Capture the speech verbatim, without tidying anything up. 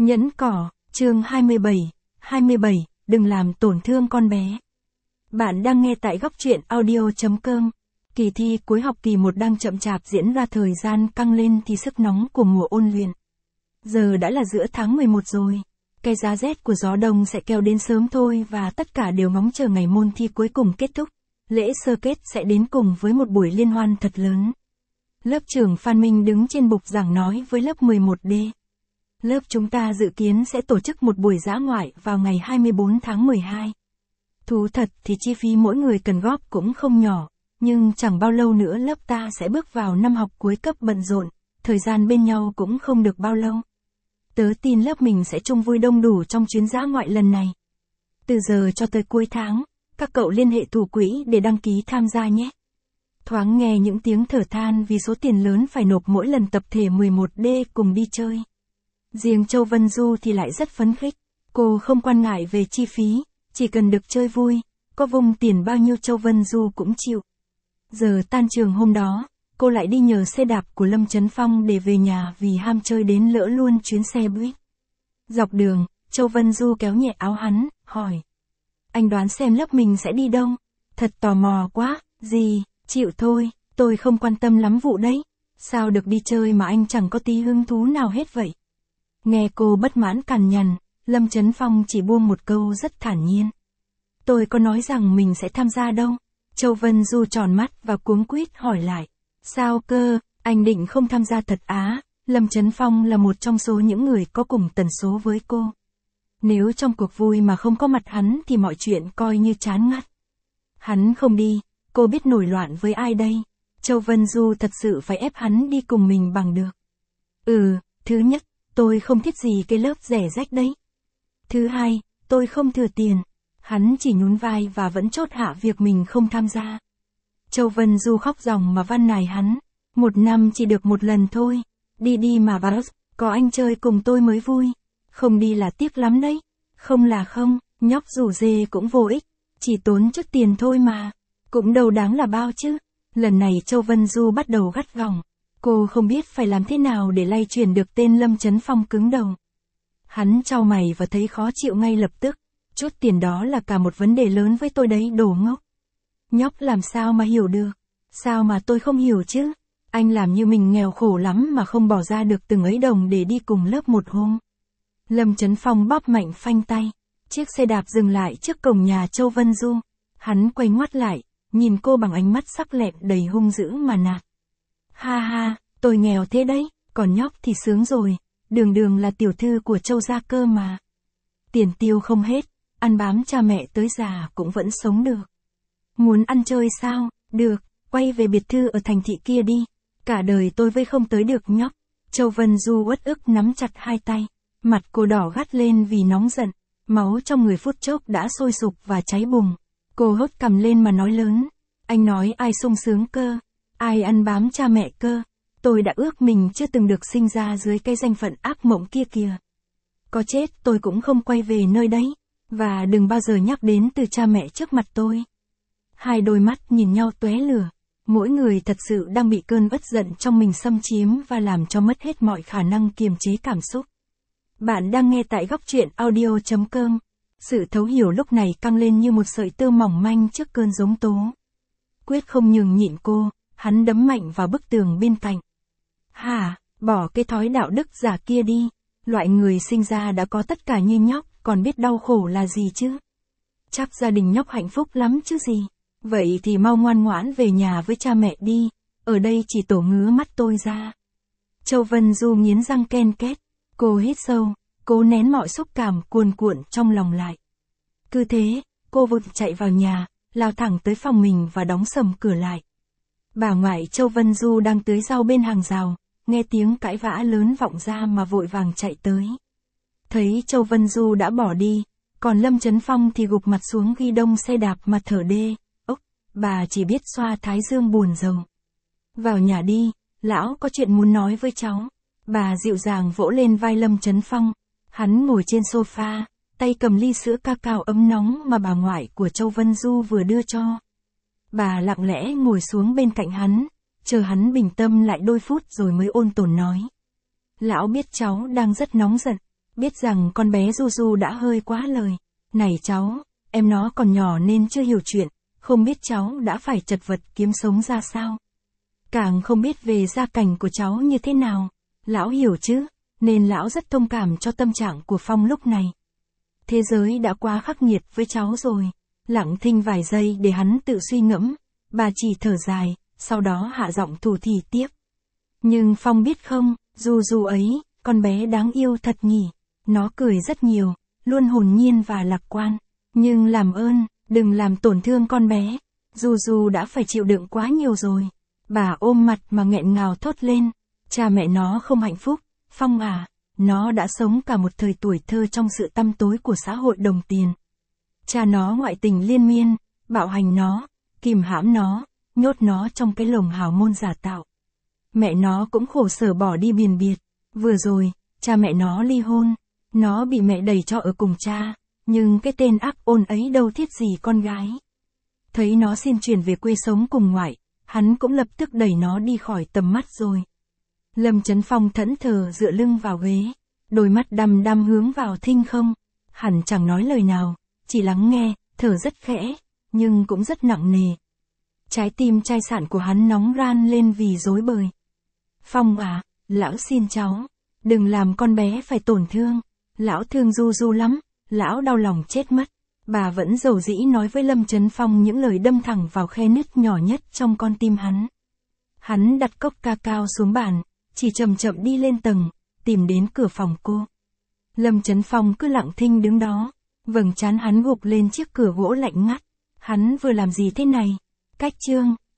Nhẫn cỏ, chương hai mươi bảy, hai mươi bảy, đừng làm tổn thương con bé. Bạn đang nghe tại góc truyện audio chấm com. Kỳ thi cuối học kỳ một đang chậm chạp diễn ra, thời gian căng lên thì sức nóng của mùa ôn luyện. Giờ đã là giữa tháng mười một rồi. Cái giá rét của gió đông sẽ kéo đến sớm thôi và tất cả đều ngóng chờ ngày môn thi cuối cùng kết thúc. Lễ sơ kết sẽ đến cùng với một buổi liên hoan thật lớn. Lớp trưởng Phan Minh đứng trên bục giảng nói với lớp mười một D. Lớp chúng ta dự kiến sẽ tổ chức một buổi dã ngoại vào ngày hai mươi bốn tháng mười hai. Thú thật thì chi phí mỗi người cần góp cũng không nhỏ, nhưng chẳng bao lâu nữa lớp ta sẽ bước vào năm học cuối cấp bận rộn, thời gian bên nhau cũng không được bao lâu. Tớ tin lớp mình sẽ chung vui đông đủ trong chuyến dã ngoại lần này. Từ giờ cho tới cuối tháng, các cậu liên hệ thủ quỹ để đăng ký tham gia nhé. Thoáng nghe những tiếng thở than vì số tiền lớn phải nộp mỗi lần tập thể mười một D cùng đi chơi. Riêng Châu Vân Du thì lại rất phấn khích, cô không quan ngại về chi phí, chỉ cần được chơi vui, có vung tiền bao nhiêu Châu Vân Du cũng chịu. Giờ tan trường hôm đó, cô lại đi nhờ xe đạp của Lâm Chấn Phong để về nhà vì ham chơi đến lỡ luôn chuyến xe buýt. Dọc đường, Châu Vân Du kéo nhẹ áo hắn, hỏi. Anh đoán xem lớp mình sẽ đi đâu? Thật tò mò quá, gì, chịu thôi, tôi không quan tâm lắm vụ đấy. Sao được đi chơi mà anh chẳng có tí hứng thú nào hết vậy? Nghe cô bất mãn cằn nhằn, Lâm Chấn Phong chỉ buông một câu rất thản nhiên. Tôi có nói rằng mình sẽ tham gia đâu. Châu Vân Du tròn mắt và cuống quýt hỏi lại. Sao cơ, anh định không tham gia thật á? Lâm Chấn Phong là một trong số những người có cùng tần số với cô. Nếu trong cuộc vui mà không có mặt hắn thì mọi chuyện coi như chán ngắt. Hắn không đi, cô biết nổi loạn với ai đây? Châu Vân Du thật sự phải ép hắn đi cùng mình bằng được. Ừ, thứ nhất, tôi không thích gì cái lớp rẻ rách đấy. Thứ hai, tôi không thừa tiền. Hắn chỉ nhún vai và vẫn chốt hạ việc mình không tham gia. Châu Vân Du khóc ròng mà van nài hắn. Một năm chỉ được một lần thôi. Đi đi mà boss, có anh chơi cùng tôi mới vui. Không đi là tiếc lắm đấy. Không là không, nhóc rủ dê cũng vô ích. Chỉ tốn chút tiền thôi mà. Cũng đâu đáng là bao chứ. Lần này Châu Vân Du bắt đầu gắt gỏng. Cô không biết phải làm thế nào để lay chuyển được tên Lâm Chấn Phong cứng đầu. Hắn chau mày và thấy khó chịu ngay lập tức. Chút tiền đó là cả một vấn đề lớn với tôi đấy, đồ ngốc. Nhóc làm sao mà hiểu được? Sao mà tôi không hiểu chứ? Anh làm như mình nghèo khổ lắm mà không bỏ ra được từng ấy đồng để đi cùng lớp một hôm. Lâm Chấn Phong bóp mạnh phanh tay. Chiếc xe đạp dừng lại trước cổng nhà Châu Vân Du. Hắn quay ngoắt lại, nhìn cô bằng ánh mắt sắc lẹm đầy hung dữ mà nạt. Ha ha, tôi nghèo thế đấy, còn nhóc thì sướng rồi, đường đường là tiểu thư của Châu gia cơ mà. Tiền tiêu không hết, ăn bám cha mẹ tới già cũng vẫn sống được. Muốn ăn chơi sao? Được, quay về biệt thự ở thành thị kia đi. Cả đời tôi với không tới được nhóc. Châu Vân Du uất ức nắm chặt hai tay. Mặt cô đỏ gắt lên vì nóng giận. Máu trong người phút chốc đã sôi sục và cháy bùng. Cô hốt cằm lên mà nói lớn. Anh nói ai sung sướng cơ? Ai ăn bám cha mẹ cơ? Tôi đã ước mình chưa từng được sinh ra dưới cái danh phận ác mộng kia kìa. Có chết tôi cũng không quay về nơi đấy. Và đừng bao giờ nhắc đến từ cha mẹ trước mặt tôi. Hai đôi mắt nhìn nhau tóe lửa. Mỗi người thật sự đang bị cơn uất giận trong mình xâm chiếm và làm cho mất hết mọi khả năng kiềm chế cảm xúc. Bạn đang nghe tại góc truyện audio chấm com. Sự thấu hiểu lúc này căng lên như một sợi tơ mỏng manh trước cơn giông tố. Quyết không nhường nhịn cô, hắn đấm mạnh vào bức tường bên cạnh. Hả, bỏ cái thói đạo đức giả kia đi. Loại người sinh ra đã có tất cả như nhóc, còn biết đau khổ là gì chứ? Chắc gia đình nhóc hạnh phúc lắm chứ gì? Vậy thì mau ngoan ngoãn về nhà với cha mẹ đi, ở đây chỉ tổ ngứa mắt tôi ra. Châu Vân Du nghiến răng ken két, cô hít sâu, cố nén mọi xúc cảm cuồn cuộn trong lòng lại. Cứ thế, cô vụt chạy vào nhà, lao thẳng tới phòng mình và đóng sầm cửa lại. Bà ngoại Châu Vân Du đang tưới rau bên hàng rào, nghe tiếng cãi vã lớn vọng ra mà vội vàng chạy tới. Thấy Châu Vân Du đã bỏ đi, còn Lâm Chấn Phong thì gục mặt xuống ghi đông xe đạp mà thở đê. Ốc, bà chỉ biết xoa thái dương buồn rầu. Vào nhà đi, lão có chuyện muốn nói với cháu. Bà dịu dàng vỗ lên vai Lâm Chấn Phong. Hắn ngồi trên sofa, tay cầm ly sữa cacao ấm nóng mà bà ngoại của Châu Vân Du vừa đưa cho. Bà lặng lẽ ngồi xuống bên cạnh hắn, chờ hắn bình tâm lại đôi phút rồi mới ôn tồn nói. Lão biết cháu đang rất nóng giận. biết rằng con bé Du Du đã hơi quá lời. Này cháu, em nó còn nhỏ nên chưa hiểu chuyện, không biết cháu đã phải chật vật kiếm sống ra sao. Càng không biết về gia cảnh của cháu như thế nào. Lão hiểu chứ, nên lão rất thông cảm cho tâm trạng của Phong lúc này. Thế giới đã quá khắc nghiệt với cháu rồi. Lặng thinh vài giây để hắn tự suy ngẫm, bà chỉ thở dài, sau đó hạ giọng thủ thỉ tiếp. Nhưng Phong biết không, Du Du ấy, con bé đáng yêu thật nhỉ. Nó cười rất nhiều, luôn hồn nhiên và lạc quan. Nhưng làm ơn, đừng làm tổn thương con bé. Du Du đã phải chịu đựng quá nhiều rồi. Bà ôm mặt mà nghẹn ngào thốt lên. Cha mẹ nó không hạnh phúc, Phong à, nó đã sống cả một thời tuổi thơ trong sự tăm tối của xã hội đồng tiền. Cha nó ngoại tình liên miên, bạo hành nó, kìm hãm nó, nhốt nó trong cái lồng hào môn giả tạo. Mẹ nó cũng khổ sở bỏ đi biền biệt. Vừa rồi, cha mẹ nó ly hôn, nó bị mẹ đẩy cho ở cùng cha, nhưng cái tên ác ôn ấy đâu thiết gì con gái. Thấy nó xin chuyển về quê sống cùng ngoại, hắn cũng lập tức đẩy nó đi khỏi tầm mắt rồi. Lâm Chấn Phong thẫn thờ dựa lưng vào ghế, đôi mắt đăm đăm hướng vào thinh không. Hắn chẳng nói lời nào, chỉ lắng nghe, thở rất khẽ, nhưng cũng rất nặng nề. Trái tim chai sạn của hắn nóng ran lên vì rối bời. Phong à, lão xin cháu, đừng làm con bé phải tổn thương. Lão thương Du Du lắm, lão đau lòng chết mất. Bà vẫn dầu dĩ nói với Lâm Chấn Phong những lời đâm thẳng vào khe nứt nhỏ nhất trong con tim hắn. Hắn đặt cốc ca cao xuống bàn, chỉ chậm chậm đi lên tầng, tìm đến cửa phòng cô. Lâm Chấn Phong cứ lặng thinh đứng đó, vầng trán hắn gục lên chiếc cửa gỗ lạnh ngắt. Hắn vừa làm gì thế này? Cách chương